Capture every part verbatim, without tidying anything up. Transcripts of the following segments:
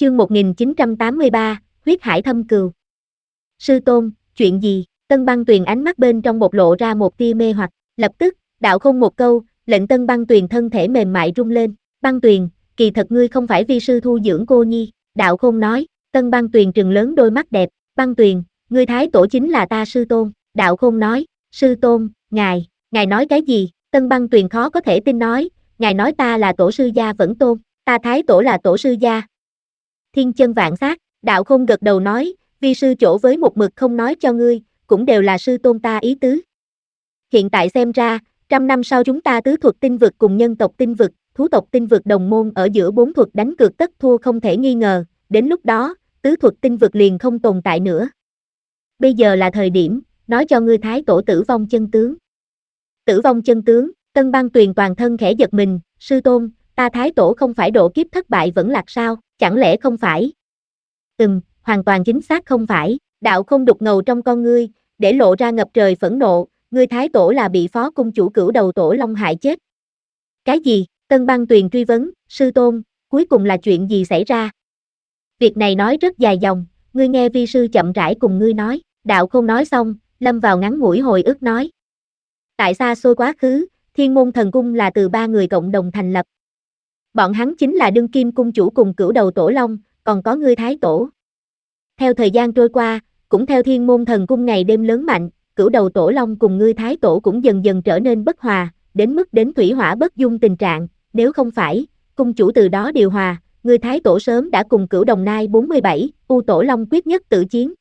Chương một nghìn chín trăm tám mươi ba, huyết hải thâm cừu. Sư tôn, chuyện gì? Tân Băng Tuyền ánh mắt bên trong bộc lộ ra một tia mê hoặc, lập tức, đạo không một câu, lệnh Tân Băng Tuyền thân thể mềm mại rung lên. Băng Tuyền, kỳ thật ngươi không phải vi sư thu dưỡng cô nhi, đạo không nói. Tân Băng Tuyền trừng lớn đôi mắt đẹp. Băng Tuyền, ngươi thái tổ chính là ta sư tôn. Đạo không nói, sư tôn, ngài, ngài nói cái gì? Tân Băng Tuyền khó có thể tin nói, ngài nói ta là tổ sư gia vẫn tôn, ta thái tổ là tổ sư gia. Thiên chân vạn sát, đạo không gật đầu nói, vi sư chỗ với một mực không nói cho ngươi, cũng đều là sư tôn ta ý tứ. Hiện tại xem ra, trăm năm sau chúng ta tứ thuật tinh vực cùng nhân tộc tinh vực, thú tộc tinh vực đồng môn ở giữa bốn thuật đánh cược tất thua không thể nghi ngờ, đến lúc đó, tứ thuật tinh vực liền không tồn tại nữa. Bây giờ là thời điểm, nói cho ngươi thái tổ tử vong chân tướng. Tử vong chân tướng, Tân Băng Tuyền toàn thân khẽ giật mình, sư tôn, ta thái tổ không phải độ kiếp thất bại vẫn lạc sao, chẳng lẽ không phải? Ừm, hoàn toàn chính xác không phải, đạo không đục ngầu trong con ngươi, để lộ ra ngập trời phẫn nộ, ngươi thái tổ là bị phó cung chủ cửu đầu tổ long hại chết. Cái gì? Tân Băng Tuyền truy vấn, sư tôn, cuối cùng là chuyện gì xảy ra? Việc này nói rất dài dòng, ngươi nghe vi sư chậm rãi cùng ngươi nói, đạo không nói xong, lâm vào ngắn ngủi hồi ức nói. Tại xa xôi quá khứ, Thiên Môn Thần Cung là từ ba người cộng đồng thành lập. Bọn hắn chính là đương kim cung chủ cùng cửu đầu tổ long, còn có ngươi thái tổ. Theo thời gian trôi qua, cũng theo Thiên Môn Thần Cung ngày đêm lớn mạnh, cửu đầu tổ long cùng ngươi thái tổ cũng dần dần trở nên bất hòa, đến mức đến thủy hỏa bất dung tình trạng, nếu không phải, cung chủ từ đó điều hòa, ngươi thái tổ sớm đã cùng cửu đồng nai bốn mươi bảy, U tổ long quyết nhất tử chiến.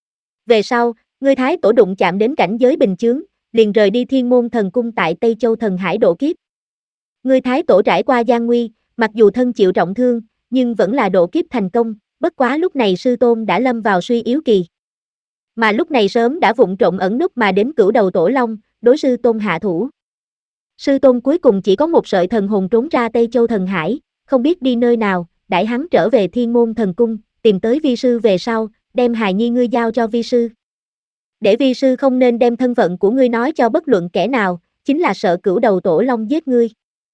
Về sau, ngươi thái tổ đụng chạm đến cảnh giới bình chướng, liền rời đi Thiên Môn Thần Cung tại Tây Châu Thần Hải độ kiếp. Ngươi thái tổ trải qua gian nguy, mặc dù thân chịu trọng thương, nhưng vẫn là độ kiếp thành công, bất quá lúc này sư tôn đã lâm vào suy yếu kỳ. Mà lúc này sớm đã vụng trộm ẩn núp mà đến cửu đầu tổ long, đối sư tôn hạ thủ. Sư tôn cuối cùng chỉ có một sợi thần hồn trốn ra Tây Châu Thần Hải, không biết đi nơi nào, đãi hắn trở về Thiên Môn Thần Cung, tìm tới vi sư về sau, đem hài nhi ngươi giao cho vi sư. Để vi sư không nên đem thân phận của ngươi nói cho bất luận kẻ nào, chính là sợ cửu đầu tổ long giết ngươi.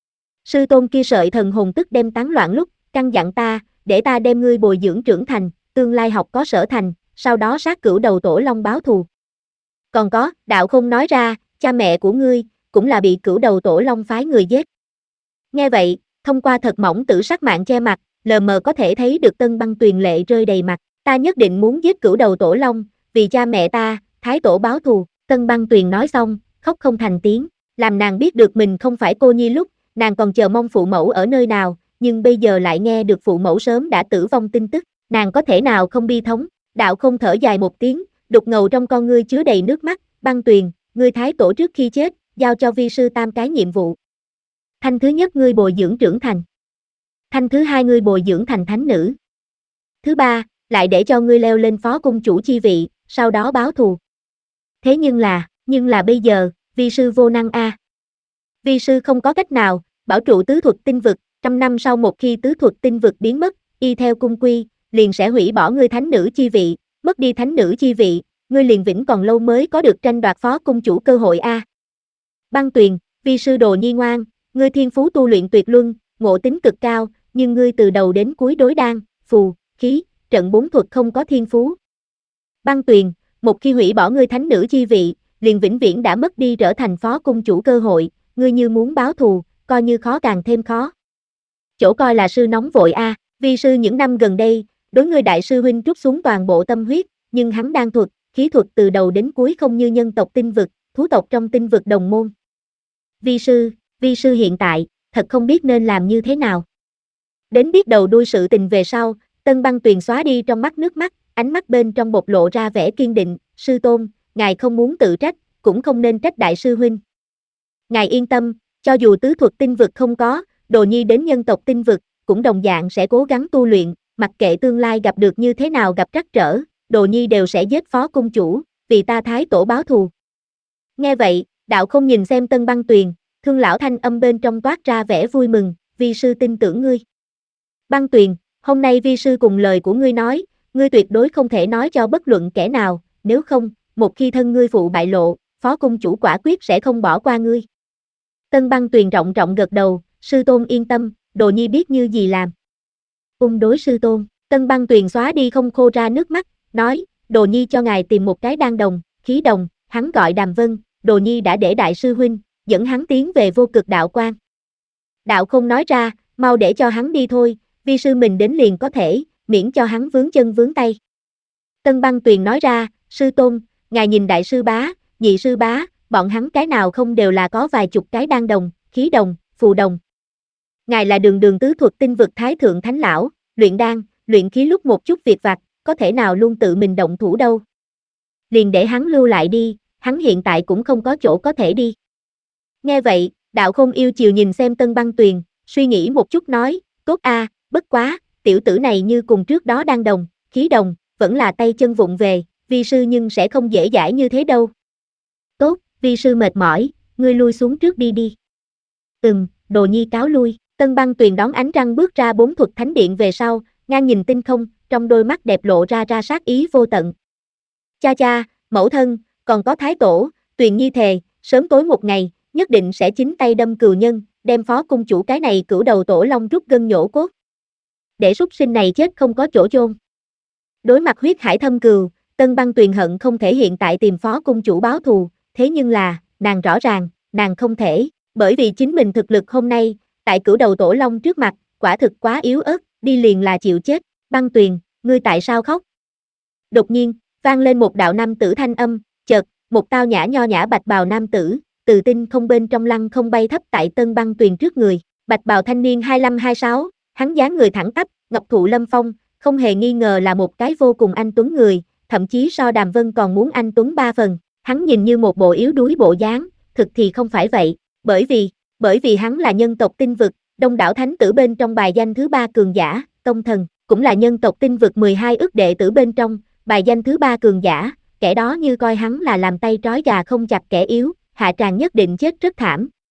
Sư tôn kia sợi thần hồn tức đem tán loạn lúc, căn dặn ta, để ta đem ngươi bồi dưỡng trưởng thành, tương lai học có sở thành, sau đó sát cửu đầu tổ long báo thù. Còn có, đạo không nói ra, cha mẹ của ngươi, cũng là bị cửu đầu tổ long phái người giết. Nghe vậy, thông qua thật mỏng tử sắc mạng che mặt, lờ mờ có thể thấy được Tân Băng Tuyền lệ rơi đầy mặt, ta nhất định muốn giết cửu đầu tổ long, vì cha mẹ ta, thái tổ báo thù. Tân Băng Tuyền nói xong, khóc không thành tiếng, làm nàng biết được mình không phải cô nhi lúc, nàng còn chờ mong phụ mẫu ở nơi nào, nhưng bây giờ lại nghe được phụ mẫu sớm đã tử vong tin tức, nàng có thể nào không bi thống. Đạo không thở dài một tiếng, đục ngầu trong con ngươi chứa đầy nước mắt, Băng Tuyền, ngươi thái tổ trước khi chết, giao cho vi sư tam cái nhiệm vụ. Thanh thứ nhất ngươi bồi dưỡng trưởng thành. Thanh thứ hai ngươi bồi dưỡng thành thánh nữ. Thứ ba, lại để cho ngươi leo lên phó cung chủ chi vị, sau đó báo thù. Thế nhưng là, nhưng là bây giờ, vi sư vô năng a. À. Vi sư không có cách nào, bảo trụ tứ thuật tinh vực, trăm năm sau một khi tứ thuật tinh vực biến mất, y theo cung quy, liền sẽ hủy bỏ ngươi thánh nữ chi vị, mất đi thánh nữ chi vị, ngươi liền vĩnh còn lâu mới có được tranh đoạt phó cung chủ cơ hội a. À. Băng Tuyền, vi sư đồ nhi ngoan, ngươi thiên phú tu luyện tuyệt luân, ngộ tính cực cao, nhưng ngươi từ đầu đến cuối đối đan, phù, khí, trận bốn thuật không có thiên phú. Băng Tuyền, một khi hủy bỏ ngươi thánh nữ chi vị, liền vĩnh viễn đã mất đi trở thành phó cung chủ cơ hội, ngươi như muốn báo thù, coi như khó càng thêm khó. Chỗ coi là sư nóng vội a, à. Vi sư những năm gần đây, đối ngươi đại sư huynh trút xuống toàn bộ tâm huyết, nhưng hắn đan thuật, khí thuật từ đầu đến cuối không như nhân tộc tinh vực, thú tộc trong tinh vực đồng môn. Vi sư, vi sư hiện tại, thật không biết nên làm như thế nào. Đến biết đầu đuôi sự tình về sau, Tân Băng Tuyền xóa đi trong mắt nước mắt, ánh mắt bên trong bộc lộ ra vẻ kiên định, sư tôn, ngài không muốn tự trách, cũng không nên trách đại sư huynh. Ngài yên tâm, cho dù tứ thuật tinh vực không có, đồ nhi đến nhân tộc tinh vực, cũng đồng dạng sẽ cố gắng tu luyện, mặc kệ tương lai gặp được như thế nào gặp trắc trở, đồ nhi đều sẽ giết phó cung chủ, vì ta thái tổ báo thù. Nghe vậy, đạo không nhìn xem Tân Băng Tuyền, thương lão thanh âm bên trong toát ra vẻ vui mừng, vi sư tin tưởng ngươi. Băng Tuyền, hôm nay vi sư cùng lời của ngươi nói, ngươi tuyệt đối không thể nói cho bất luận kẻ nào, nếu không, một khi thân ngươi phụ bại lộ, phó cung chủ quả quyết sẽ không bỏ qua ngươi. Tân Băng Tuyền rộng rộng gật đầu, sư tôn yên tâm, đồ nhi biết như gì làm. Ung đối sư tôn, Tân Băng Tuyền xóa đi không khô ra nước mắt, nói, Đồ Nhi cho ngài tìm một cái đan đồng, khí đồng, hắn gọi Đàm Vân, Đồ Nhi đã để đại sư huynh, dẫn hắn tiến về vô cực đạo quan. Đạo không nói ra, mau để cho hắn đi thôi, vi sư mình đến liền có thể, miễn cho hắn vướng chân vướng tay. Tân Băng Tuyền nói ra, sư tôn, ngài nhìn đại sư bá, nhị sư bá, bọn hắn cái nào không đều là có vài chục cái đan đồng, khí đồng, phù đồng. Ngài là đường đường tứ thuật tinh vực thái thượng thánh lão, luyện đan, luyện khí lúc một chút việc vặt, có thể nào luôn tự mình động thủ đâu. Liền để hắn lưu lại đi, hắn hiện tại cũng không có chỗ có thể đi. Nghe vậy, Đạo Không yêu chiều nhìn xem Tân Băng Tuyền, suy nghĩ một chút nói, tốt a, bất quá, tiểu tử này như cùng trước đó đan đồng, khí đồng, vẫn là tay chân vụng về, vi sư nhưng sẽ không dễ dãi như thế đâu. Tốt, vi sư mệt mỏi, ngươi lui xuống trước đi đi. Ừm, Đồ Nhi cáo lui. Tân Băng Tuyền đón ánh trăng bước ra bốn thuật thánh điện về sau, ngang nhìn tinh không, trong đôi mắt đẹp lộ ra ra sát ý vô tận. Cha cha, mẫu thân, còn có thái tổ, Tuyền Nhi thề, sớm tối một ngày, nhất định sẽ chính tay đâm cừu nhân, đem phó cung chủ cái này cửu đầu tổ long rút gân nhổ cốt. Để súc sinh này chết không có chỗ chôn. Đối mặt huyết hải thâm cừu, Tân Băng Tuyền hận không thể hiện tại tìm phó cung chủ báo thù, thế nhưng là, nàng rõ ràng, nàng không thể, bởi vì chính mình thực lực hôm nay, tại cửu đầu tổ long trước mặt, quả thực quá yếu ớt, đi liền là chịu chết. Băng Tuyền, ngươi tại sao khóc? Đột nhiên, vang lên một đạo nam tử thanh âm, chợt, một tao nhã nho nhã bạch bào nam tử, từ tinh không bên trong lăng không bay thấp tại Tân Băng Tuyền trước người, bạch bào thanh niên hai lăm hai sáu, hắn dáng người thẳng tắp, ngọc thụ lâm phong, không hề nghi ngờ là một cái vô cùng anh tuấn người, thậm chí so Đàm Vân còn muốn anh tuấn ba phần, hắn nhìn như một bộ yếu đuối bộ dáng, thực thì không phải vậy, bởi vì, bởi vì hắn là nhân tộc tinh vực, đông đảo thánh tử bên trong bài danh thứ ba cường giả, tông thần, cũng là nhân tộc tinh vực mười hai ức đệ tử bên trong, bài danh thứ ba cường giả, kẻ đó như coi hắn là làm tay trói gà không chặt kẻ yếu, hạ tràng nhất định chết rất thảm,